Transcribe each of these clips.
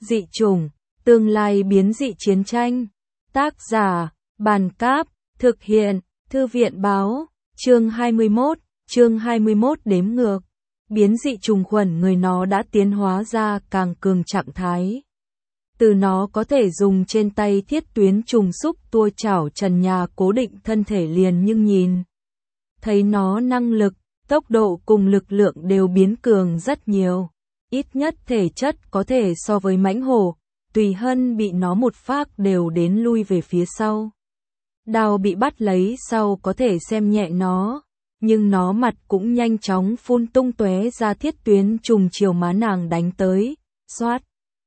Dị chủng, tương lai biến dị chiến tranh. Tác giả, Bàn Cáp, thực hiện, Thư viện Báo, chương 21 đếm ngược. Biến dị trùng khuẩn người nó đã tiến hóa ra càng cường trạng thái. Từ nó có thể dùng trên tay thiết tuyến trùng xúc tua chảo trần nhà cố định thân thể liền, nhưng nhìn thấy nó năng lực, tốc độ cùng lực lượng đều biến cường rất nhiều. Ít nhất thể chất có thể so với mãnh hổ, Tùy Hân bị nó một phác đều đến lui về phía sau. Đao bị bắt lấy sau có thể xem nhẹ nó, nhưng nó mặt cũng nhanh chóng phun tung tóe ra thiết tuyến trùng chiều má nàng đánh tới, xoát.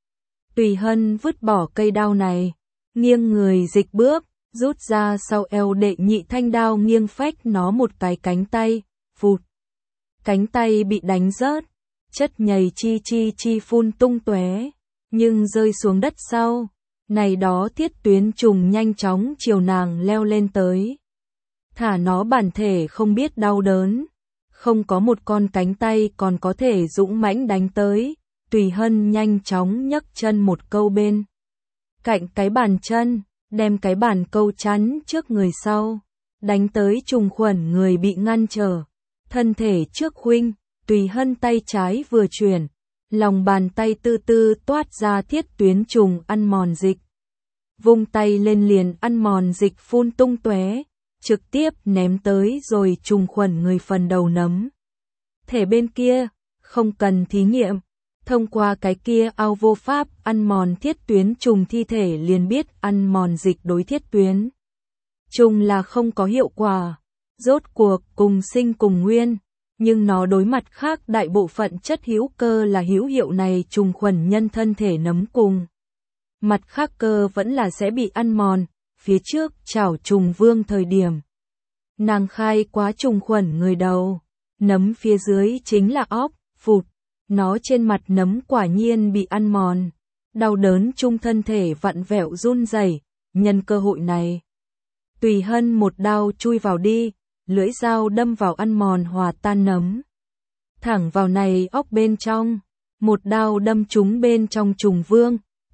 Tùy Hân vứt bỏ cây đao này, nghiêng người dịch bước, rút ra sau eo đệ nhị thanh đao nghiêng phách nó một cái cánh tay, phụt. Cánh tay bị đánh rớt, chất nhầy chi phun tung tóe, nhưng rơi xuống đất sau. Này đó thiết tuyến trùng nhanh chóng chiều nàng leo lên tới. Thả nó bản thể không biết đau đớn, không có một con cánh tay còn có thể dũng mãnh đánh tới. Tùy Hân nhanh chóng nhấc chân một câu bên cạnh cái bàn chân, đem cái bàn câu chắn trước người sau, đánh tới trùng khuẩn người bị ngăn trở. Thân thể trước khuynh, Tùy Hân tay trái vừa chuyển, lòng bàn tay tư toát ra thiết tuyến trùng ăn mòn dịch. Vung tay lên liền ăn mòn dịch phun tung tóe, trực tiếp ném tới rồi trùng khuẩn người phần đầu nấm. Thể bên kia, không cần thí nghiệm, thông qua cái kia ao vô pháp ăn mòn thiết tuyến trùng thi thể liền biết ăn mòn dịch đối thiết tuyến trùng là không có hiệu quả. Rốt cuộc cùng sinh cùng nguyên, nhưng nó đối mặt khác đại bộ phận chất hữu cơ là hữu hiệu này trùng khuẩn nhân thân thể nấm cùng. Mặt khác cơ vẫn là sẽ bị ăn mòn. Phía trước chảo trùng vương thời điểm, nàng khai quá trùng khuẩn người đầu, nấm phía dưới chính là óc, phụt. Nó trên mặt nấm quả nhiên bị ăn mòn, đau đớn chung thân thể vặn vẹo run rẩy. Nhân cơ hội này, Tùy Hân một đao chui vào đi, lưỡi dao đâm vào ăn mòn hòa tan nấm, thẳng vào này óc bên trong, một đao đâm trúng bên trong trùng vương,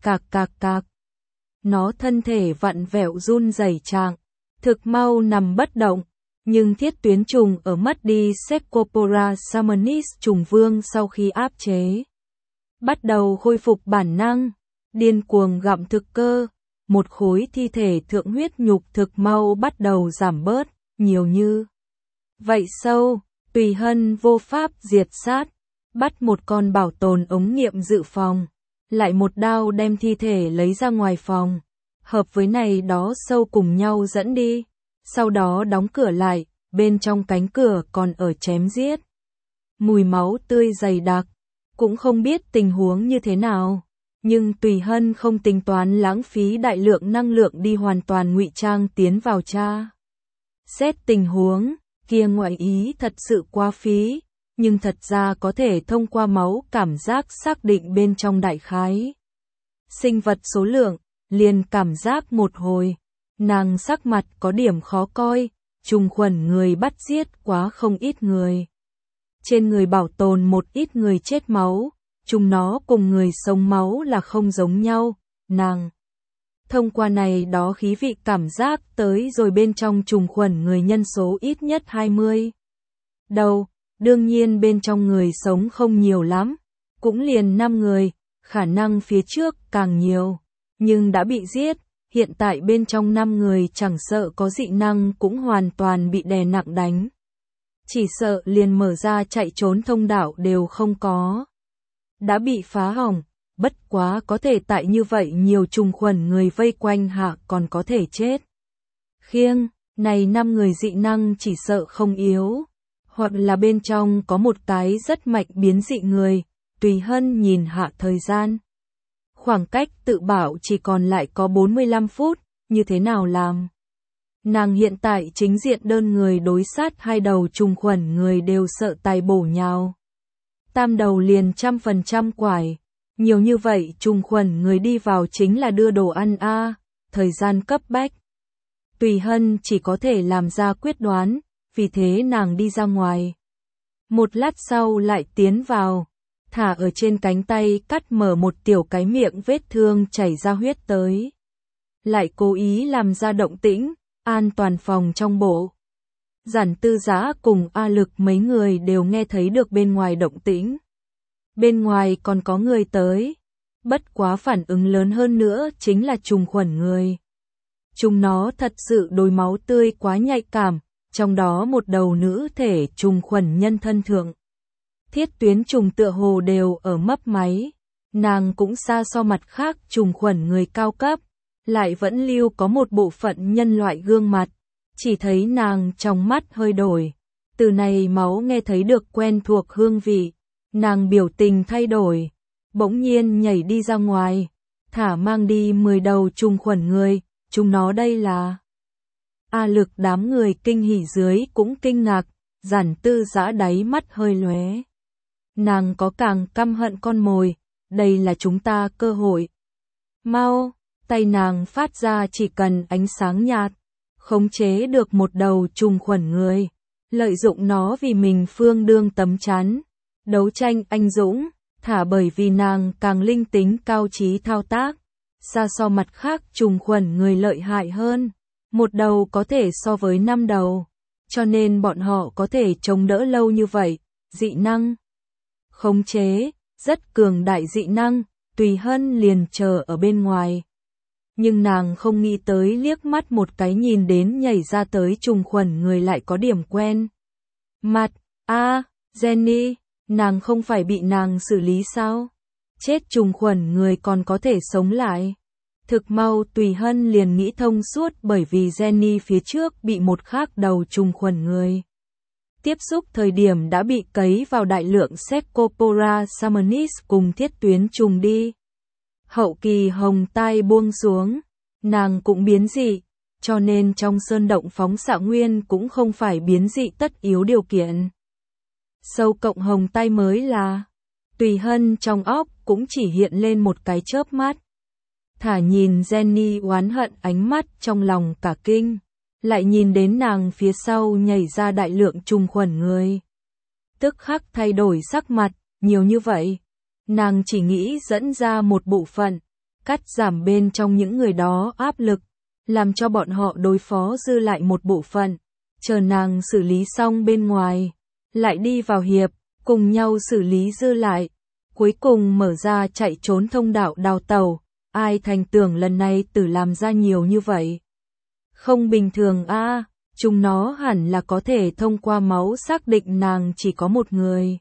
cạc. Nó thân thể vặn vẹo run rẩy trạng, thực mau nằm bất động. Nhưng thiết tuyến trùng ở mất đi Secopora samanis trùng vương sau khi áp chế, bắt đầu khôi phục bản năng, điên cuồng gặm thực cơ. Một khối thi thể thượng huyết nhục thực mau bắt đầu giảm bớt, nhiều như vậy sâu, Tùy Hân vô pháp diệt sát, bắt một con bảo tồn ống nghiệm dự phòng, lại một đao đem thi thể lấy ra ngoài phòng, hợp với này đó sâu cùng nhau dẫn đi. Sau đó đóng cửa lại, bên trong cánh cửa còn ở chém giết. Mùi máu tươi dày đặc, cũng không biết tình huống như thế nào. Nhưng Tùy Hân không tính toán lãng phí đại lượng năng lượng đi hoàn toàn ngụy trang tiến vào tra xét tình huống, kia ngoại ý thật sự quá phí. Nhưng thật ra có thể thông qua máu cảm giác xác định bên trong đại khái sinh vật số lượng, liền cảm giác một hồi. Nàng sắc mặt có điểm khó coi, trùng khuẩn người bắt giết quá không ít người. Trên người bảo tồn một ít người chết máu, chúng nó cùng người sống máu là không giống nhau. Nàng thông qua này đó khí vị cảm giác tới rồi bên trong trùng khuẩn người nhân số ít nhất 20 đầu, đương nhiên bên trong người sống không nhiều lắm, cũng liền 5 người, khả năng phía trước càng nhiều, nhưng đã bị giết. Hiện tại bên trong 5 người chẳng sợ có dị năng cũng hoàn toàn bị đè nặng đánh. Chỉ sợ liền mở ra chạy trốn thông đạo đều không có. Đã bị phá hỏng, bất quá có thể tại như vậy nhiều trùng khuẩn người vây quanh hạ còn có thể chết. Khiêng, này 5 người dị năng chỉ sợ không yếu. Hoặc là bên trong có một cái rất mạnh biến dị người. Tùy Hân nhìn hạ thời gian. Khoảng cách tự bảo chỉ còn lại có 45 phút, như thế nào làm? Nàng hiện tại chính diện đơn người đối sát hai đầu trùng khuẩn người đều sợ tài bổ nhào. Tam đầu liền 100% quải. Nhiều như vậy trùng khuẩn người đi vào chính là đưa đồ ăn a, thời gian cấp bách. Tùy Hân chỉ có thể làm ra quyết đoán, vì thế nàng đi ra ngoài. Một lát sau lại tiến vào. thả ở trên cánh tay cắt mở một tiểu cái miệng vết thương chảy ra huyết tới. Lại cố ý làm ra động tĩnh, an toàn phòng trong bộ. Giản Tư Dã cùng A Lực mấy người đều nghe thấy được bên ngoài động tĩnh. Bên ngoài còn có người tới. Bất quá phản ứng lớn hơn nữa chính là trùng khuẩn người. Chúng nó thật sự đối máu tươi quá nhạy cảm, trong đó một đầu nữ thể trùng khuẩn nhân thân thượng. Thiết tuyến trùng tựa hồ đều ở mấp máy. Nàng cũng xa so mặt khác trùng khuẩn người cao cấp, lại vẫn lưu có một bộ phận nhân loại gương mặt. Chỉ thấy nàng trong mắt hơi đổi. Từ này máu nghe thấy được quen thuộc hương vị. Nàng biểu tình thay đổi. Bỗng nhiên nhảy đi ra ngoài. Thả mang đi 10 đầu trùng khuẩn người. Chúng nó đây là... A Lực đám người kinh hỉ dưới cũng kinh ngạc. Giản Tư Dã đáy mắt hơi lóe. Nàng có càng căm hận con mồi. Đây là chúng ta cơ hội. Mau, tay nàng phát ra chỉ cần ánh sáng nhạt. Khống chế được một đầu trùng khuẩn người. Lợi dụng nó vì mình phương đương tấm chắn. Đấu tranh anh dũng, thả bởi vì nàng càng linh tính cao trí thao tác. Xa so mặt khác trùng khuẩn người lợi hại hơn. Một đầu có thể so với 5 đầu. Cho nên bọn họ có thể chống đỡ lâu như vậy. Dị năng. Khống chế, rất cường đại dị năng, Tùy Hân liền chờ ở bên ngoài. Nhưng nàng không nghĩ tới liếc mắt một cái nhìn đến nhảy ra tới trùng khuẩn người lại có điểm quen. Mặt, Jenny, nàng không phải bị nàng xử lý sao? Chết trùng khuẩn người còn có thể sống lại. Thực mau Tùy Hân liền nghĩ thông suốt bởi vì Jenny phía trước bị một khác đầu trùng khuẩn người. Tiếp xúc thời điểm đã bị cấy vào đại lượng Secopora summonis cùng thiết tuyến trùng đi. Hậu kỳ hồng tai buông xuống, nàng cũng biến dị, cho nên trong sơn động phóng xạ nguyên cũng không phải biến dị tất yếu điều kiện. Sâu cộng hồng tai mới là, Tùy Hân trong óc cũng chỉ hiện lên một cái chớp mắt. Thả nhìn Jenny oán hận ánh mắt trong lòng cả kinh, lại nhìn đến nàng phía sau nhảy ra đại lượng trùng khuẩn người. Tức khắc thay đổi sắc mặt, nhiều như vậy. Nàng chỉ nghĩ dẫn ra một bộ phận, cắt giảm bên trong những người đó áp lực, làm cho bọn họ đối phó dư lại một bộ phận, chờ nàng xử lý xong bên ngoài, lại đi vào hiệp, cùng nhau xử lý dư lại, cuối cùng mở ra chạy trốn thông đạo đào tàu, ai thành tưởng lần này tử làm ra nhiều như vậy. Không bình thường chúng nó hẳn là có thể thông qua máu xác định nàng chỉ có một người.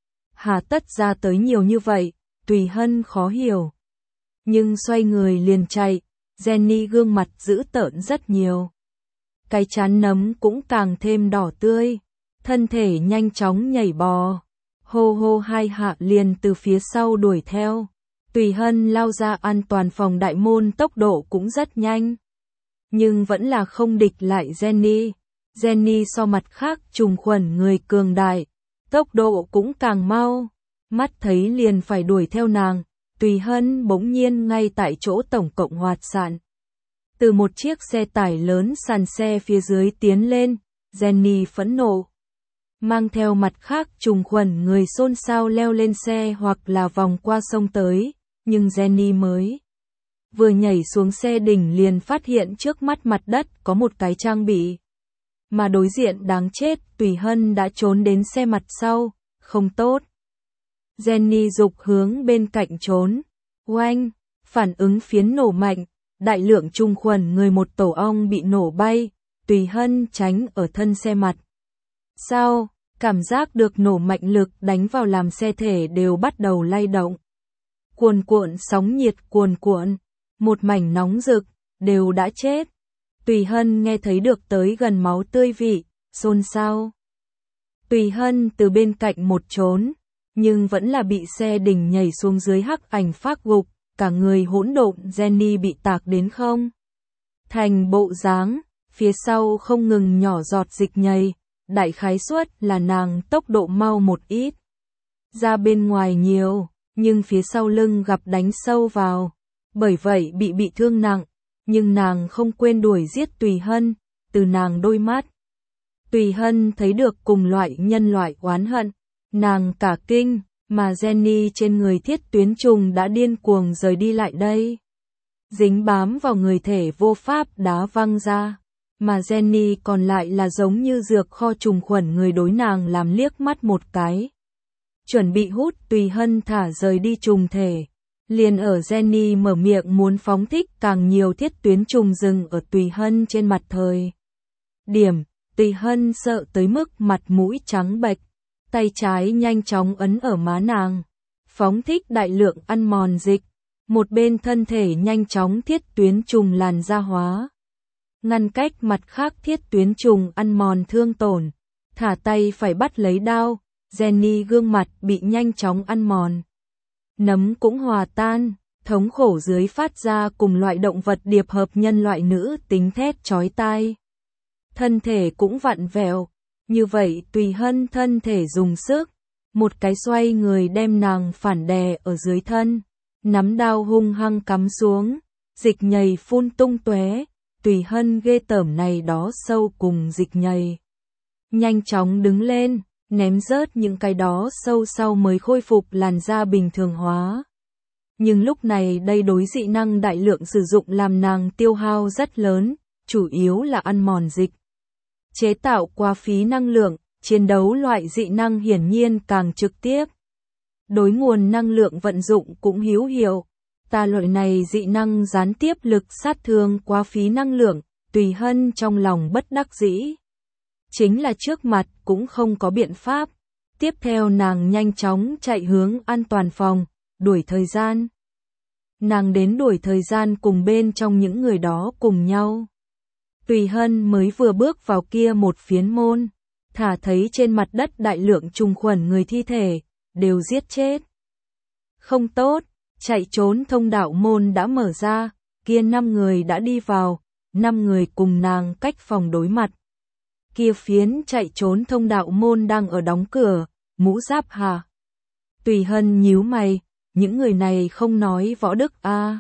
Hà tất ra tới nhiều như vậy, Tùy Hân khó hiểu. Nhưng xoay người liền chạy, Jenny gương mặt dữ tợn rất nhiều. Cái trán nấm cũng càng thêm đỏ tươi, thân thể nhanh chóng nhảy bò. Hô hô hai hạ liền từ phía sau đuổi theo. Tùy Hân lao ra an toàn phòng đại môn tốc độ cũng rất nhanh. Nhưng vẫn là không địch lại Jenny. Jenny so mặt khác trùng khuẩn người cường đại. Tốc độ cũng càng mau, mắt thấy liền phải đuổi theo nàng, Tùy Hân bỗng nhiên ngay tại chỗ tổng cộng hoạt sạn. Từ một chiếc xe tải lớn sàn xe phía dưới tiến lên, Jenny phẫn nộ. Mang theo mặt khác trùng khuẩn người xôn xao leo lên xe hoặc là vòng qua sông tới, nhưng Jenny mới vừa nhảy xuống xe đỉnh liền phát hiện trước mắt mặt đất có một cái trang bị. Mà đối diện đáng chết, Tùy Hân đã trốn đến xe mặt sau, không tốt. Jenny dục hướng bên cạnh trốn. Oanh, phản ứng phiến nổ mạnh, đại lượng trùng khuẩn người một tổ ong bị nổ bay, Tùy Hân tránh ở thân xe mặt. Sao, cảm giác được nổ mạnh lực đánh vào làm xe thể đều bắt đầu lay động. Cuồn cuộn sóng nhiệt cuồn cuộn, một mảnh nóng rực, đều đã chết. Tùy Hân nghe thấy được tới gần máu tươi vị, xôn xao. Tùy Hân từ bên cạnh một trốn, nhưng vẫn là bị xe đỉnh nhảy xuống dưới hắc ảnh phát gục, cả người hỗn độn. Jenny bị tạc đến không thành bộ dáng, phía sau không ngừng nhỏ giọt dịch nhầy, đại khái suất là nàng tốc độ mau một ít. Ra bên ngoài nhiều, nhưng phía sau lưng gặp đánh sâu vào, bởi vậy bị thương nặng. Nhưng nàng không quên đuổi giết Tùy Hân, từ nàng đôi mắt. Tùy Hân thấy được cùng loại nhân loại oán hận, nàng cả kinh, mà Jenny trên người Thiết Tuyến Trùng đã điên cuồng rời đi lại đây. Dính bám vào người thể vô pháp đá văng ra, mà Jenny còn lại là giống như dược kho trùng khuẩn người đối nàng làm liếc mắt một cái. Chuẩn bị hút Tùy Hân thả rời đi trùng thể. Liền ở Jenny mở miệng muốn phóng thích càng nhiều Thiết Tuyến Trùng rừng ở Tùy Hân trên mặt thời điểm, Tùy Hân sợ tới mức mặt mũi trắng bệch, tay trái nhanh chóng ấn ở má nàng, phóng thích đại lượng ăn mòn dịch, một bên thân thể nhanh chóng Thiết Tuyến Trùng làn da hóa, ngăn cách mặt khác Thiết Tuyến Trùng ăn mòn thương tổn, thả tay phải bắt lấy đao, Jenny gương mặt bị nhanh chóng ăn mòn. Nấm cũng hòa tan, thống khổ dưới phát ra cùng loại động vật điệp hợp nhân loại nữ tính thét chói tai. Thân thể cũng vặn vẹo, như vậy Tùy Hân thân thể dùng sức, một cái xoay người đem nàng phản đè ở dưới thân, nắm đao hung hăng cắm xuống, dịch nhầy phun tung tóe, Tùy Hân ghê tởm này đó sâu cùng dịch nhầy. Nhanh chóng đứng lên, ném rớt những cái đó sâu sau mới khôi phục làn da bình thường hóa. Nhưng lúc này đây đối dị năng đại lượng sử dụng làm nàng tiêu hao rất lớn, chủ yếu là ăn mòn dịch. Chế tạo quá phí năng lượng, chiến đấu loại dị năng hiển nhiên càng trực tiếp. Đối nguồn năng lượng vận dụng cũng hữu hiệu. Ta loại này dị năng gián tiếp lực sát thương quá phí năng lượng, Tùy Hân trong lòng bất đắc dĩ. Chính là trước mặt cũng không có biện pháp. Tiếp theo nàng nhanh chóng chạy hướng an toàn phòng, đuổi thời gian. Nàng đến đuổi thời gian cùng bên trong những người đó cùng nhau. Tùy Hân mới vừa bước vào kia một phiến môn, thả thấy trên mặt đất đại lượng trùng khuẩn người thi thể, đều giết chết. Không tốt, chạy trốn thông đạo môn đã mở ra, kia 5 người đã đi vào, 5 người cùng nàng cách phòng đối mặt. Kia phiến chạy trốn thông đạo môn đang ở đóng cửa, mũ giáp hả? Tùy Hân nhíu mày, những người này không nói võ đức a,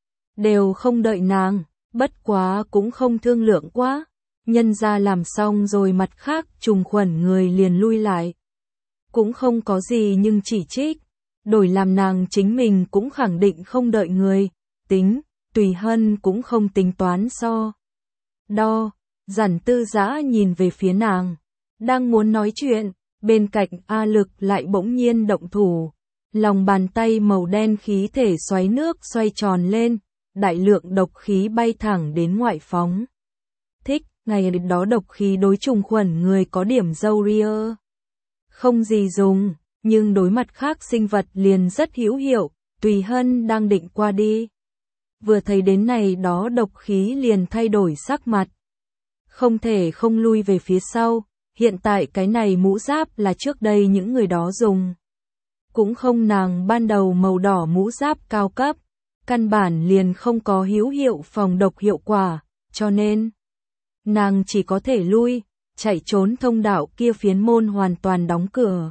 đều không đợi nàng, bất quá cũng không thương lượng quá, nhân ra làm xong rồi mặt khác trùng khuẩn người liền lui lại. Cũng không có gì nhưng chỉ trích, đổi làm nàng chính mình cũng khẳng định không đợi người, tính, Tùy Hân cũng không tính toán so. Đo, Giản Tư Dã nhìn về phía nàng, đang muốn nói chuyện, bên cạnh A Lực lại bỗng nhiên động thủ, lòng bàn tay màu đen khí thể xoáy nước xoay tròn lên, đại lượng độc khí bay thẳng đến ngoại phóng. Thích, ngày đó độc khí đối trùng khuẩn người có điểm dâu ria. Không gì dùng, nhưng đối mặt khác sinh vật liền rất hữu hiệu, Tùy Hân đang định qua đi. Vừa thấy đến này đó độc khí liền thay đổi sắc mặt. Không thể không lui về phía sau, hiện tại cái này mũ giáp là trước đây những người đó dùng. Cũng không nàng ban đầu màu đỏ mũ giáp cao cấp, căn bản liền không có hữu hiệu phòng độc hiệu quả, cho nên nàng chỉ có thể lui, chạy trốn thông đạo kia phiến môn hoàn toàn đóng cửa.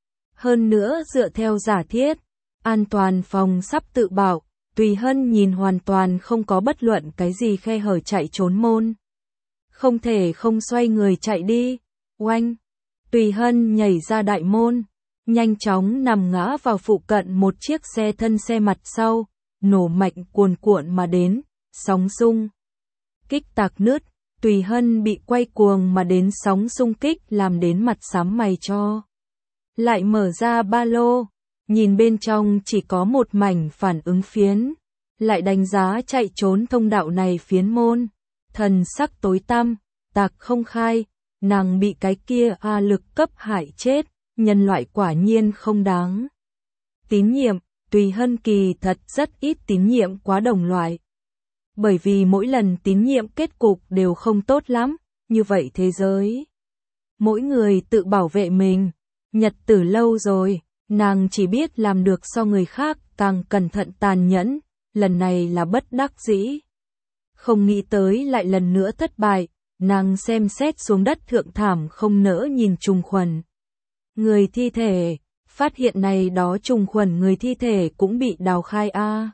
Hơn nữa dựa theo giả thiết, an toàn phòng sắp tự bảo, Tùy Hân nhìn hoàn toàn không có bất luận cái gì khe hở chạy trốn môn. Không thể không xoay người chạy đi, oanh, Tùy Hân nhảy ra đại môn, nhanh chóng nằm ngã vào phụ cận một chiếc xe thân xe mặt sau, nổ mạnh cuồn cuộn mà đến, sóng xung kích tạc nứt, Tùy Hân bị quay cuồng mà đến sóng xung kích làm đến mặt xám mày cho. Lại mở ra ba lô, nhìn bên trong chỉ có một mảnh phản ứng phiến, lại đánh giá chạy trốn thông đạo này phiến môn, thần sắc tối tăm, tạc không khai, nàng bị cái kia A Lực cấp hại chết, nhân loại quả nhiên không đáng tín nhiệm, Tùy Hân kỳ thật rất ít tín nhiệm quá đồng loại. Bởi vì mỗi lần tín nhiệm kết cục đều không tốt lắm, như vậy thế giới. Mỗi người tự bảo vệ mình, nhật tử lâu rồi, nàng chỉ biết làm được so người khác càng cẩn thận tàn nhẫn, lần này là bất đắc dĩ. Không nghĩ tới lại lần nữa thất bại, nàng xem xét xuống đất thượng thảm không nỡ nhìn trùng khuẩn. Người thi thể, phát hiện này đó trùng khuẩn người thi thể cũng bị đào khai a.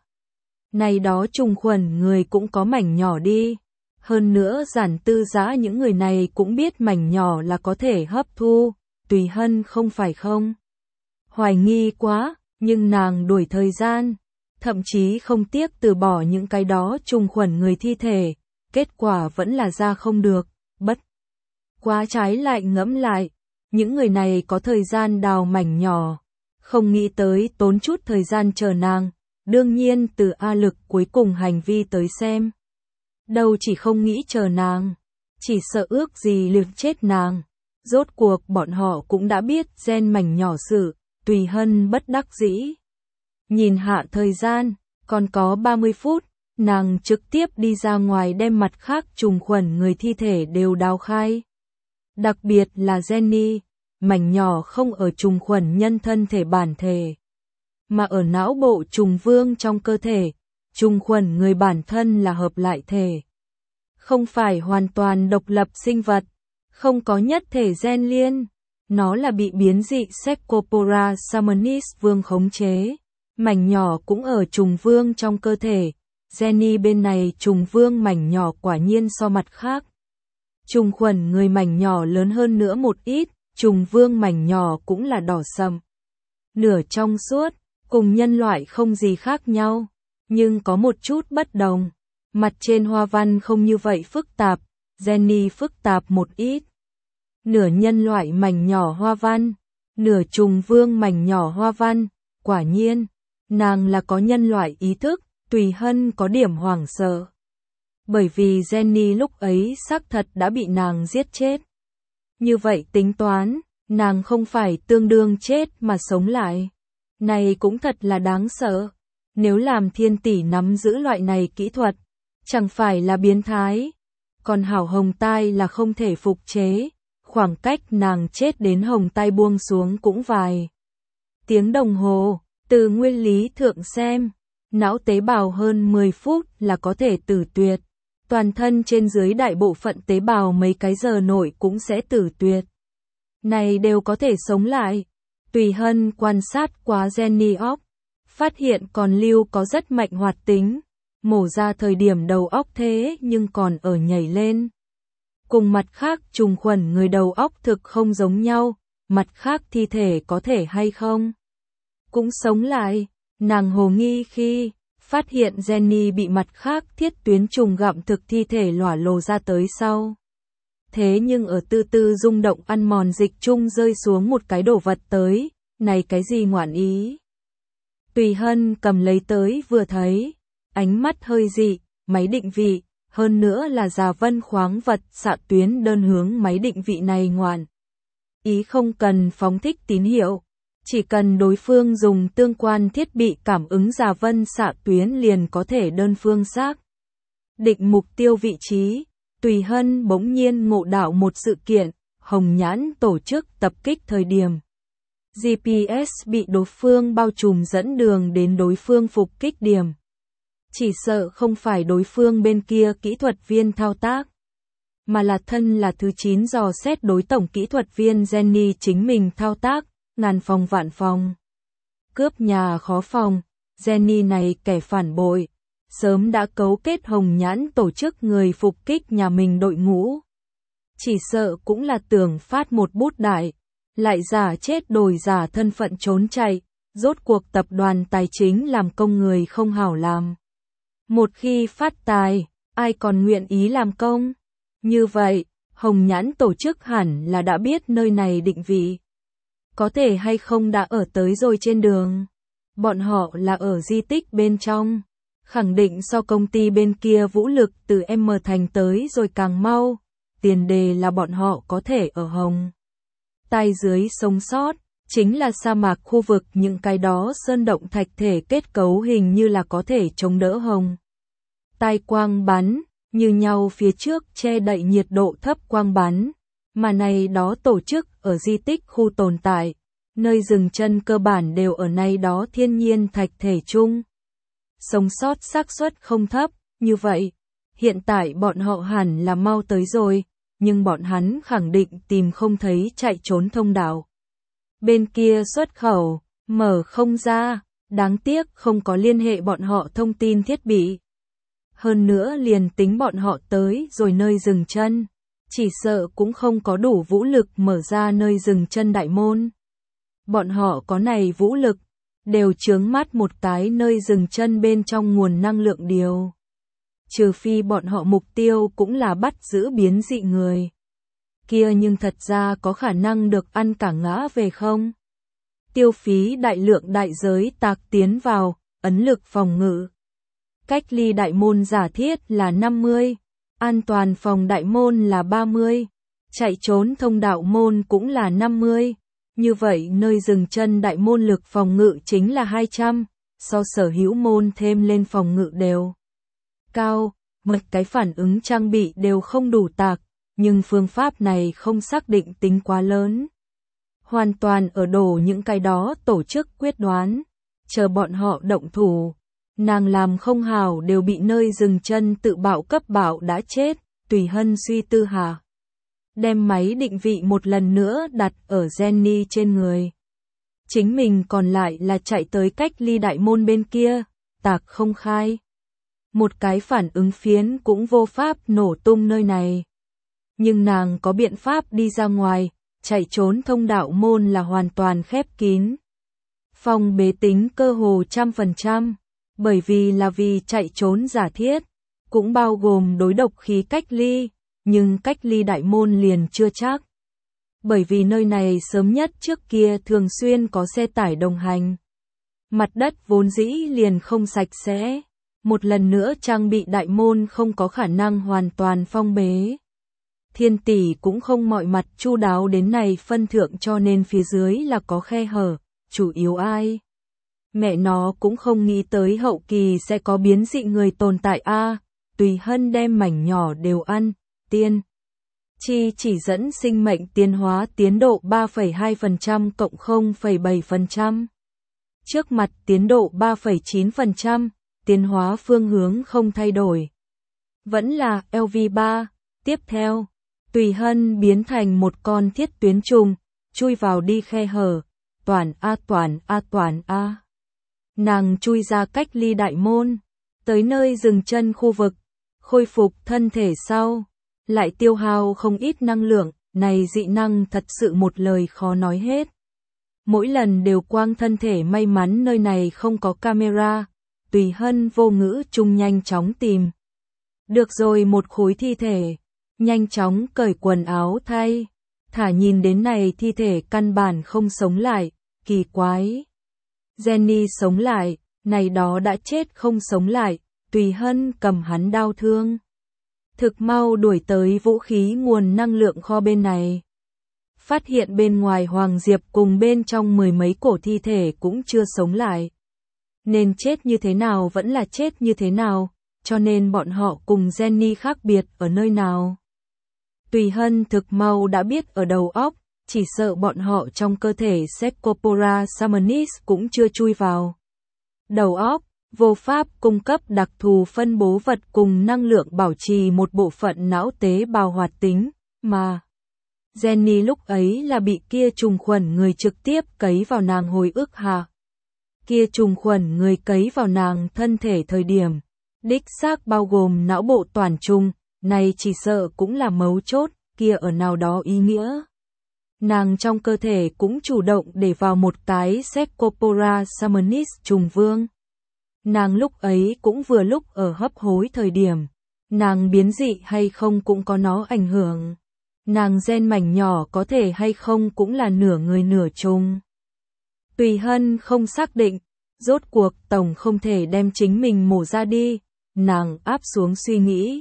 Này đó trùng khuẩn người cũng có mảnh nhỏ đi. Hơn nữa Giản Tư Dã những người này cũng biết mảnh nhỏ là có thể hấp thu, Tùy Hân không phải không. Hoài nghi quá, nhưng nàng đuổi thời gian, thậm chí không tiếc từ bỏ những cái đó trùng khuẩn người thi thể, kết quả vẫn là ra không được, bất quá trái lại ngẫm lại, những người này có thời gian đào mảnh nhỏ, không nghĩ tới tốn chút thời gian chờ nàng, đương nhiên từ A Lực cuối cùng hành vi tới xem. Đâu chỉ không nghĩ chờ nàng, chỉ sợ ước gì liệt chết nàng. Rốt cuộc bọn họ cũng đã biết gen mảnh nhỏ sự, Tùy Hân bất đắc dĩ. Nhìn hạ thời gian, còn có 30 phút, nàng trực tiếp đi ra ngoài đem mặt khác trùng khuẩn người thi thể đều đào khai. Đặc biệt là Jenny, mảnh nhỏ không ở trùng khuẩn nhân thân thể bản thể, mà ở não bộ trùng vương trong cơ thể, trùng khuẩn người bản thân là hợp lại thể. Không phải hoàn toàn độc lập sinh vật, không có nhất thể gen liên, nó là bị biến dị Cercospora samanis vương khống chế. Mảnh nhỏ cũng ở trùng vương trong cơ thể, Jenny bên này trùng vương mảnh nhỏ quả nhiên so mặt khác. Trùng khuẩn người mảnh nhỏ lớn hơn nữa một ít, trùng vương mảnh nhỏ cũng là đỏ sậm. Nửa trong suốt, cùng nhân loại không gì khác nhau, nhưng có một chút bất đồng. Mặt trên hoa văn không như vậy phức tạp, Jenny phức tạp một ít. Nửa nhân loại mảnh nhỏ hoa văn, nửa trùng vương mảnh nhỏ hoa văn, quả nhiên, nàng là có nhân loại ý thức, Tùy Hân có điểm hoảng sợ. Bởi vì Jenny lúc ấy xác thật đã bị nàng giết chết. Như vậy tính toán, nàng không phải tương đương chết mà sống lại. Này cũng thật là đáng sợ. Nếu làm thiên tỷ nắm giữ loại này kỹ thuật, chẳng phải là biến thái. Còn hảo hồng tai là không thể phục chế, khoảng cách nàng chết đến hồng tai buông xuống cũng vài tiếng đồng hồ. Từ nguyên lý thượng xem, não tế bào hơn 10 phút là có thể tử tuyệt. Toàn thân trên dưới đại bộ phận tế bào mấy cái giờ nội cũng sẽ tử tuyệt. Này đều có thể sống lại. Tùy Hân quan sát quá Jenny óc, phát hiện còn lưu có rất mạnh hoạt tính. Mổ ra thời điểm đầu óc thế nhưng còn ở nhảy lên. Cùng mặt khác trùng khuẩn người đầu óc thực không giống nhau, mặt khác thi thể có thể hay không cũng sống lại. Nàng hồ nghi khi phát hiện Jenny bị mặt khác thiết tuyến trùng gặm thực thi thể lỏa lồ ra tới sau. Thế nhưng ở từ từ rung động ăn mòn dịch chung rơi xuống một cái đồ vật tới, này cái gì ngoạn ý. Tùy Hân cầm lấy tới vừa thấy, ánh mắt hơi dị, máy định vị, hơn nữa là Già Vân khoáng vật xạ tuyến đơn hướng máy định vị này ngoạn ý không cần phóng thích tín hiệu. Chỉ cần đối phương dùng tương quan thiết bị cảm ứng Già Vân xạ tuyến liền có thể đơn phương xác định mục tiêu vị trí. Tùy Hân bỗng nhiên ngộ đạo một sự kiện, Hồng Nhãn tổ chức tập kích thời điểm. GPS bị đối phương bao trùm dẫn đường đến đối phương phục kích điểm. Chỉ sợ không phải đối phương bên kia kỹ thuật viên thao tác, mà là thân là thứ 9 dò xét đối tổng kỹ thuật viên Jenny chính mình thao tác. Ngàn phòng vạn phòng, cướp nhà khó phòng, Jenny này kẻ phản bội, sớm đã cấu kết Hồng Nhãn tổ chức người phục kích nhà mình đội ngũ. Chỉ sợ cũng là tưởng phát một bút đại, lại giả chết đổi giả thân phận trốn chạy, rốt cuộc tập đoàn tài chính làm công người không hảo làm. Một khi phát tài, ai còn nguyện ý làm công? Như vậy, Hồng Nhãn tổ chức hẳn là đã biết nơi này định vị. Có thể hay không đã ở tới rồi trên đường. Bọn họ là ở di tích bên trong. Khẳng định so công ty bên kia vũ lực từ M thành tới rồi càng mau. Tiền đề là bọn họ có thể ở Hồng Tai dưới sống sót. Chính là sa mạc khu vực những cái đó sơn động thạch thể kết cấu hình như là có thể chống đỡ Hồng Tai quang bắn. Như nhau phía trước che đậy nhiệt độ thấp quang bắn. Mà này đó tổ chức ở di tích khu tồn tại, nơi dừng chân cơ bản đều ở nay đó thiên nhiên thạch thể chung. Sống sót xác suất không thấp, như vậy, hiện tại bọn họ hẳn là mau tới rồi, nhưng bọn hắn khẳng định tìm không thấy chạy trốn thông đạo. Bên kia xuất khẩu, mở không ra, đáng tiếc không có liên hệ bọn họ thông tin thiết bị. Hơn nữa liền tính bọn họ tới rồi nơi dừng chân. Chỉ sợ cũng không có đủ vũ lực mở ra nơi dừng chân đại môn. bọn họ có này vũ lực, đều chướng mắt một cái nơi dừng chân bên trong nguồn năng lượng điều. Trừ phi bọn họ mục tiêu cũng là bắt giữ biến dị người. Kia nhưng thật ra có khả năng được ăn cả ngã về không? Tiêu phí đại lượng đại giới tạc tiến vào, ấn lực phòng ngự. Cách ly đại môn giả thiết là 50, an toàn phòng đại môn là 30, chạy trốn thông đạo môn cũng là 50. Như vậy nơi dừng chân đại môn lực phòng ngự chính là 200, so sở hữu môn thêm lên phòng ngự đều cao, một cái phản ứng trang bị đều không đủ tạc, nhưng phương pháp này không xác định tính quá lớn. Hoàn toàn ở đổ những cái đó tổ chức quyết đoán, chờ bọn họ động thủ. Nàng làm không hào đều bị nơi dừng chân tự bạo cấp bạo đã chết, Tùy Hân suy tư hạ. Đem máy định vị một lần nữa đặt ở Jenny trên người. Chính mình còn lại là chạy tới cách ly đại môn bên kia, tạc không khai. Một cái phản ứng phiến cũng vô pháp nổ tung nơi này. Nhưng nàng có biện pháp đi ra ngoài, chạy trốn thông đạo môn là hoàn toàn khép kín. Phòng bế tính cơ hồ 100%, bởi vì chạy trốn giả thiết, cũng bao gồm đối độc khí cách ly, nhưng cách ly đại môn liền chưa chắc. Bởi vì nơi này sớm nhất trước kia thường xuyên có xe tải đồng hành. Mặt đất vốn dĩ liền không sạch sẽ, một lần nữa trang bị đại môn không có khả năng hoàn toàn phong bế. Thiên tỷ cũng không mọi mặt chu đáo đến này phân thượng cho nên phía dưới là có khe hở, chủ yếu ai. Mẹ nó cũng không nghĩ tới hậu kỳ sẽ có biến dị người tồn tại a. Tùy Hân đem mảnh nhỏ đều ăn, tiên. Chi chỉ dẫn sinh mệnh tiến hóa tiến độ 3,2% cộng 0,7%. Trước mặt tiến độ 3,9%, tiến hóa phương hướng không thay đổi. Vẫn là LV3, tiếp theo. Tùy Hân biến thành một con thiết tuyến trùng, chui vào đi khe hở, toàn A. Nàng chui ra cách ly đại môn, tới nơi dừng chân khu vực, khôi phục thân thể sau, lại tiêu hao không ít năng lượng, này dị năng thật sự một lời khó nói hết. Mỗi lần đều quang thân thể may mắn nơi này không có camera, Tùy Hân vô ngữ chung nhanh chóng tìm. Được rồi một khối thi thể. Nhanh chóng cởi quần áo thay, thả nhìn đến này thi thể căn bản không sống lại, kỳ quái. Jenny sống lại, này đó đã chết không sống lại, Tùy Hân cầm hắn đau thương. Thực mau đuổi tới vũ khí nguồn năng lượng kho bên này. Phát hiện bên ngoài Hoàng Diệp cùng bên trong mười mấy cổ thi thể cũng chưa sống lại. Nên chết như thế nào vẫn là chết như thế nào, cho nên bọn họ cùng Jenny khác biệt ở nơi nào. Tùy Hân thực mau đã biết ở đầu óc, chỉ sợ bọn họ trong cơ thể Sephora Summonis cũng chưa chui vào. Đầu óc, vô pháp cung cấp đặc thù phân bố vật cùng năng lượng bảo trì một bộ phận não tế bào hoạt tính, mà Jenny lúc ấy là bị kia trùng khuẩn người trực tiếp cấy vào nàng hồi ức hạ. Kia trùng khuẩn người cấy vào nàng thân thể thời điểm, đích xác bao gồm não bộ toàn trùng. Này chỉ sợ cũng là mấu chốt, kia ở nào đó ý nghĩa. Nàng trong cơ thể cũng chủ động để vào một cái Sephora Summonis trùng vương. Nàng lúc ấy cũng vừa lúc ở hấp hối thời điểm. Nàng biến dị hay không cũng có nó ảnh hưởng. Nàng gen mảnh nhỏ có thể hay không cũng là nửa người nửa trùng. Tùy Hân không xác định, rốt cuộc tổng không thể đem chính mình mổ ra đi. Nàng áp xuống suy nghĩ.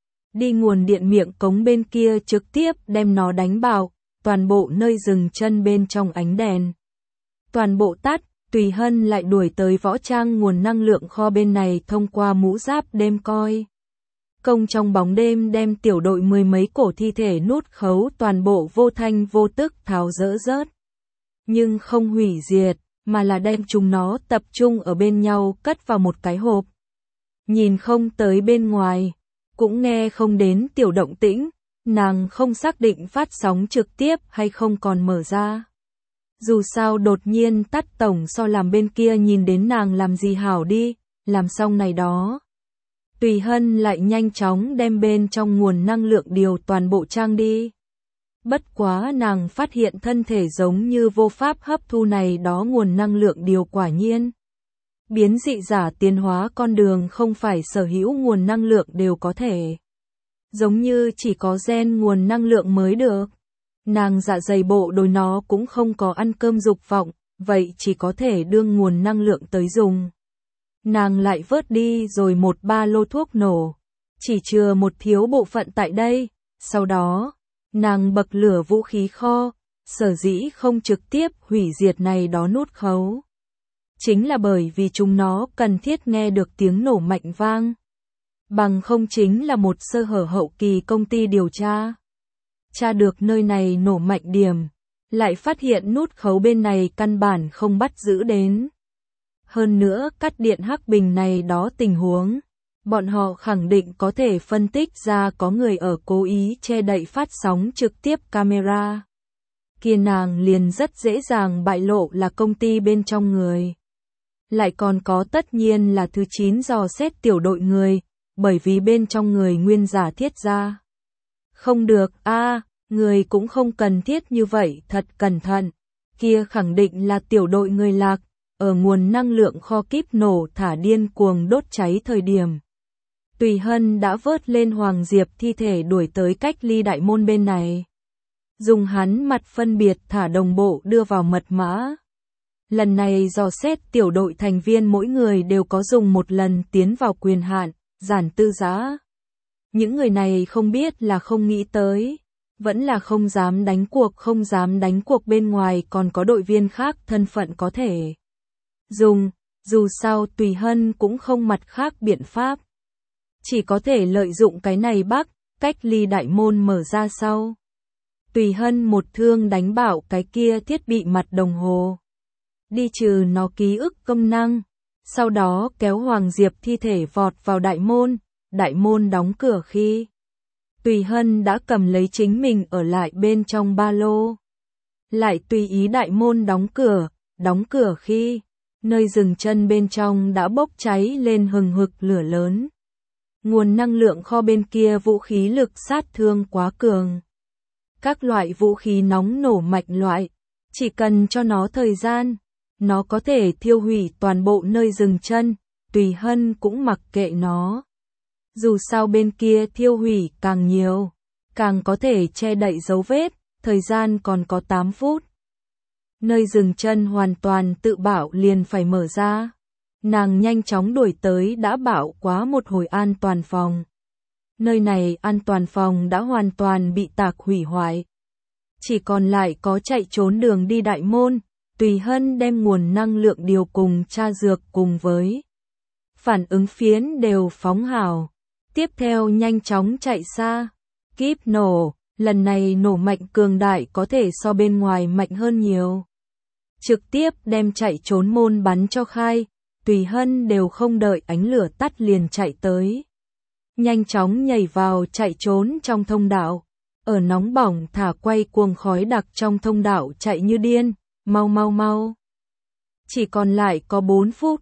Đi nguồn điện miệng cống bên kia trực tiếp đem nó đánh bạo, toàn bộ nơi dừng chân bên trong ánh đèn. Toàn bộ tắt, Tùy Hân lại đuổi tới võ trang nguồn năng lượng kho bên này thông qua mũ giáp đêm coi. Công trong bóng đêm đem tiểu đội mười mấy cổ thi thể nút khấu toàn bộ vô thanh vô tức tháo dỡ rớt. Nhưng không hủy diệt, mà là đem chúng nó tập trung ở bên nhau cất vào một cái hộp. Nhìn không tới bên ngoài. Cũng nghe không đến tiểu động tĩnh, nàng không xác định phát sóng trực tiếp hay không còn mở ra. Dù sao đột nhiên tắt tổng so làm bên kia nhìn đến nàng làm gì hảo đi, làm xong này đó. Tùy Hân lại nhanh chóng đem bên trong nguồn năng lượng điều toàn bộ trang đi. Bất quá nàng phát hiện thân thể giống như vô pháp hấp thu này đó nguồn năng lượng điều quả nhiên. Biến dị giả tiến hóa con đường không phải sở hữu nguồn năng lượng đều có thể. Giống như chỉ có gen nguồn năng lượng mới được. Nàng dạ dày bộ đối nó cũng không có ăn cơm dục vọng, vậy chỉ có thể đương nguồn năng lượng tới dùng. Nàng lại vớt đi rồi một ba lô thuốc nổ. Chỉ chừa một thiếu bộ phận tại đây, sau đó, nàng bậc lửa vũ khí kho, sở dĩ không trực tiếp hủy diệt này đó nút khấu. Chính là bởi vì chúng nó cần thiết nghe được tiếng nổ mạnh vang. Bằng không chính là một sơ hở hậu kỳ công ty điều tra. Tra được nơi này nổ mạnh điểm, lại phát hiện nút khấu bên này căn bản không bắt giữ đến. Hơn nữa cắt điện hắc bình này đó tình huống. Bọn họ khẳng định có thể phân tích ra có người ở cố ý che đậy phát sóng trực tiếp camera. Kia nàng liền rất dễ dàng bại lộ là công ty bên trong người. Lại còn có tất nhiên là thứ 9 dò xét tiểu đội người, bởi vì bên trong người nguyên giả thiết ra. Không được người cũng không cần thiết như vậy thật cẩn thận. Kia khẳng định là tiểu đội người lạc, ở nguồn năng lượng kho kíp nổ thả điên cuồng đốt cháy thời điểm. Tùy Hân đã vớt lên Hoàng Diệp thi thể đuổi tới cách ly đại môn bên này. Dùng hắn mặt phân biệt thả đồng bộ đưa vào mật mã. Lần này dò xét tiểu đội thành viên mỗi người đều có dùng một lần tiến vào quyền hạn, giản tư giá. Những người này không biết là không nghĩ tới, vẫn là không dám đánh cuộc bên ngoài còn có đội viên khác thân phận có thể dùng, dù sao Tùy Hân cũng không mặt khác biện pháp. Chỉ có thể lợi dụng cái này cách ly đại môn mở ra sau. Tùy Hân một thương đánh bảo cái kia thiết bị mặt đồng hồ. Đi trừ nó ký ức công năng. Sau đó kéo Hoàng Diệp thi thể vọt vào đại môn đóng cửa khi. Tùy Hân đã cầm lấy chính mình ở lại bên trong ba lô. Lại tùy ý đại môn đóng cửa khi. Nơi dừng chân bên trong đã bốc cháy lên hừng hực lửa lớn. Nguồn năng lượng kho bên kia vũ khí lực sát thương quá cường. Các loại vũ khí nóng nổ mạnh loại, chỉ cần cho nó thời gian, nó có thể thiêu hủy toàn bộ nơi dừng chân, Tùy Hân cũng mặc kệ nó. Dù sao bên kia thiêu hủy càng nhiều, càng có thể che đậy dấu vết, thời gian còn có 8 phút. Nơi dừng chân hoàn toàn tự bảo liền phải mở ra. Nàng nhanh chóng đuổi tới đã bảo quá một hồi an toàn phòng. Nơi này an toàn phòng đã hoàn toàn bị tạc hủy hoại. Chỉ còn lại có chạy trốn đường đi đại môn, Tùy Hân đem nguồn năng lượng điều cùng tra dược cùng với phản ứng phiến đều phóng hào. Tiếp theo nhanh chóng chạy xa. Kíp nổ, lần này nổ mạnh cường đại có thể so bên ngoài mạnh hơn nhiều. Trực tiếp đem chạy trốn môn bắn cho khai. Tùy Hân đều không đợi ánh lửa tắt liền chạy tới. Nhanh chóng nhảy vào chạy trốn trong thông đạo. Ở nóng bỏng thả quay cuồng khói đặc trong thông đạo chạy như điên. Mau. Chỉ còn lại có 4 phút.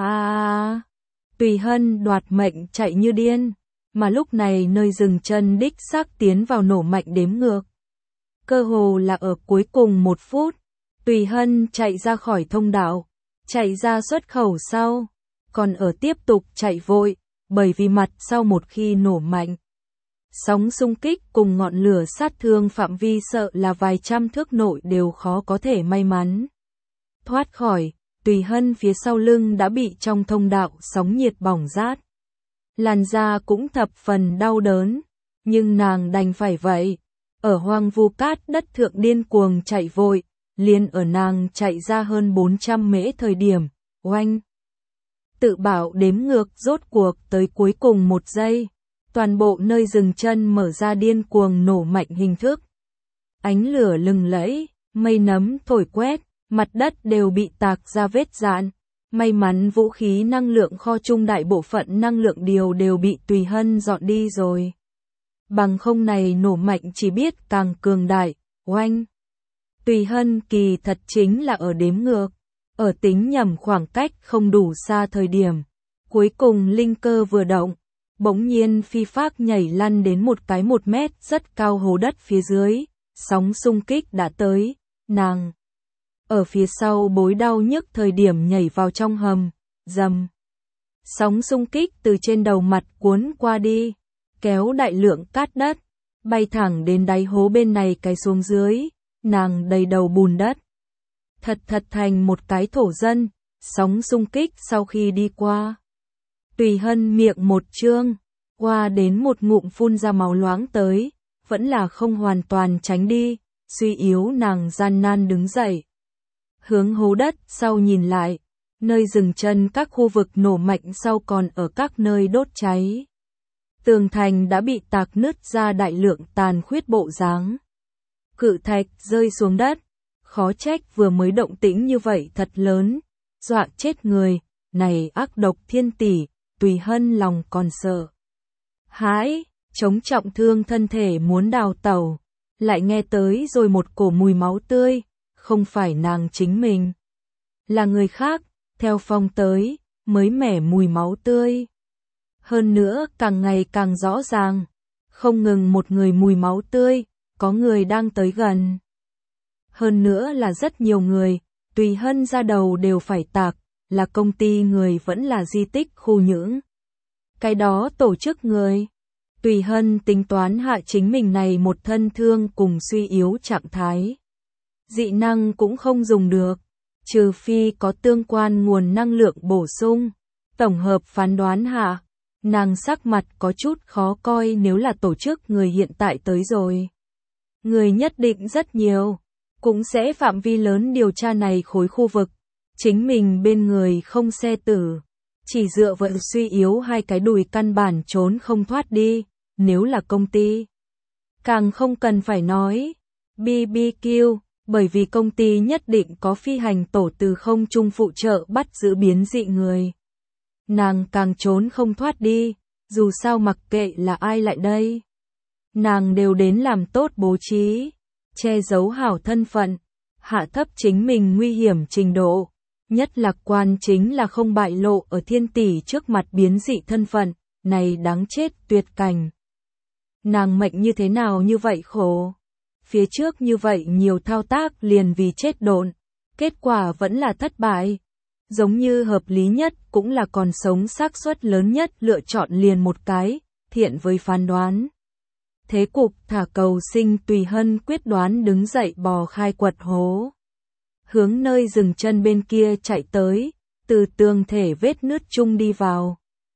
Tùy Hân đoạt mệnh chạy như điên. Mà lúc này nơi dừng chân đích xác tiến vào nổ mạnh đếm ngược. Cơ hồ là ở cuối cùng 1 phút. Tùy Hân chạy ra khỏi thông đạo. Chạy ra xuất khẩu sau, còn ở tiếp tục chạy vội, bởi vì mặt sau một khi nổ mạnh. Sóng xung kích cùng ngọn lửa sát thương phạm vi sợ là vài trăm thước nội đều khó có thể may mắn. Thoát khỏi, Tùy Hân phía sau lưng đã bị trong thông đạo sóng nhiệt bỏng rát. Làn da cũng thập phần đau đớn, nhưng nàng đành phải vậy. Ở hoang vu cát đất thượng điên cuồng chạy vội. Liên ở nàng chạy ra hơn 400 mễ thời điểm, oanh. Tự bảo đếm ngược rốt cuộc tới cuối cùng 1 giây. Toàn bộ nơi dừng chân mở ra điên cuồng nổ mạnh hình thức. Ánh lửa lừng lẫy, mây nấm thổi quét, mặt đất đều bị tạc ra vết rạn. May mắn vũ khí năng lượng kho trung đại bộ phận năng lượng điều đều bị Tùy Hân dọn đi rồi. Bằng không này nổ mạnh chỉ biết càng cường đại, oanh. Tùy Hân kỳ thật chính là ở đếm ngược, ở tính nhầm khoảng cách không đủ xa thời điểm. Cuối cùng linh cơ vừa động, bỗng nhiên phi phác nhảy lăn đến một cái 1 mét rất cao hố đất phía dưới, sóng xung kích đã tới, nàng ở phía sau bối đau nhức thời điểm nhảy vào trong hầm, rầm. Sóng xung kích từ trên đầu mặt cuốn qua đi, kéo đại lượng cát đất, bay thẳng đến đáy hố bên này cái xuống dưới, nàng đầy đầu bùn đất. Thật thành một cái thổ dân, sóng xung kích sau khi đi qua. Tùy Hân miệng một trương, qua đến một ngụm phun ra máu loãng tới, vẫn là không hoàn toàn tránh đi, suy yếu nàng gian nan đứng dậy. Hướng hố đất sau nhìn lại, nơi dừng chân các khu vực nổ mạnh sau còn ở các nơi đốt cháy. Tường thành đã bị tạc nứt ra đại lượng tàn khuyết bộ dáng. Cự thạch rơi xuống đất, khó trách vừa mới động tĩnh như vậy thật lớn, dọa chết người, này ác độc thiên tỷ, Tùy Hân lòng còn sợ. Hãi, chống trọng thương thân thể muốn đào tẩu, lại nghe tới rồi một cổ mùi máu tươi, không phải nàng chính mình, là người khác, theo phong tới, mới mẻ mùi máu tươi. Hơn nữa càng ngày càng rõ ràng, không ngừng một người mùi máu tươi, có người đang tới gần. Hơn nữa là rất nhiều người, Tùy Hân ra đầu đều phải tạc, là công ty người vẫn là di tích khu những. Cái đó tổ chức người. Tùy Hân tính toán hạ chính mình này một thân thương cùng suy yếu trạng thái. Dị năng cũng không dùng được, trừ phi có tương quan nguồn năng lượng bổ sung. Tổng hợp phán đoán hạ, nàng sắc mặt có chút khó coi nếu là tổ chức người hiện tại tới rồi. Người nhất định rất nhiều, cũng sẽ phạm vi lớn điều tra này khối khu vực. Chính mình bên người không xe tử, chỉ dựa vào suy yếu hai cái đùi căn bản trốn không thoát đi, nếu là công ty. Càng không cần phải nói, BBQ, bởi vì công ty nhất định có phi hành tổ từ không trung phụ trợ bắt giữ biến dị người. Nàng càng trốn không thoát đi, dù sao mặc kệ là ai lại đây. Nàng đều đến làm tốt bố trí, che giấu hảo thân phận, hạ thấp chính mình nguy hiểm trình độ. Nhất lạc quan chính là không bại lộ ở thiên tỷ trước mặt biến dị thân phận, này đáng chết tuyệt cảnh. Nàng mệnh như thế nào như vậy khổ. Phía trước như vậy nhiều thao tác liền vì chết độn, kết quả vẫn là thất bại. Giống như hợp lý nhất cũng là còn sống xác suất lớn nhất lựa chọn liền một cái, thiện với phán đoán. Thế cục thả cầu sinh Tùy Hân quyết đoán đứng dậy bò khai quật hố. Hướng nơi dừng chân bên kia chạy tới, từ tường thể vết nứt chung đi vào.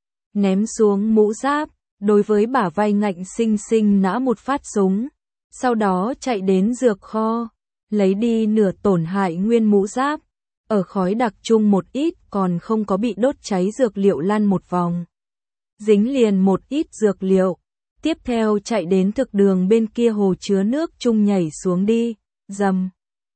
Ném xuống mũ giáp, đối với bả vai ngạnh sinh sinh nã một phát súng. Sau đó chạy đến dược kho, lấy đi nửa tổn hại nguyên mũ giáp. Ở khói đặc chung một ít còn không có bị đốt cháy dược liệu lăn một vòng. Dính liền một ít dược liệu. Tiếp theo chạy đến thực đường bên kia hồ chứa nước chung nhảy xuống đi, dầm.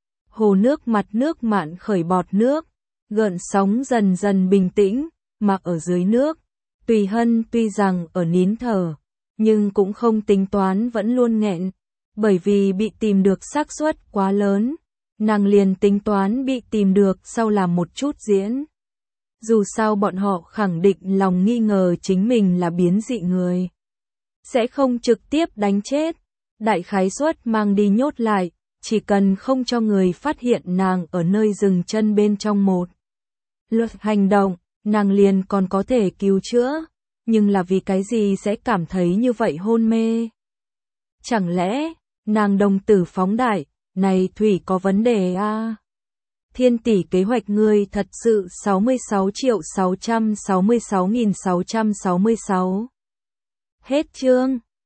Hồ nước mặt nước mạn khởi bọt nước, gợn sóng dần dần bình tĩnh, mà ở dưới nước. Tùy Hân tuy rằng ở nín thở, nhưng cũng không tính toán vẫn luôn nghẹn, bởi vì bị tìm được xác suất quá lớn. Nàng liền tính toán bị tìm được sau làm một chút diễn. Dù sao bọn họ khẳng định lòng nghi ngờ chính mình là biến dị người. Sẽ không trực tiếp đánh chết. Đại khái suất mang đi nhốt lại, chỉ cần không cho người phát hiện nàng ở nơi dừng chân bên trong một. Luật hành động, nàng liền còn có thể cứu chữa. Nhưng là vì cái gì sẽ cảm thấy như vậy hôn mê? Chẳng lẽ, nàng đồng tử phóng đại? Này Thủy có vấn đề à? Thiên tỷ kế hoạch ngươi thật sự 66.666.666. Hết chương.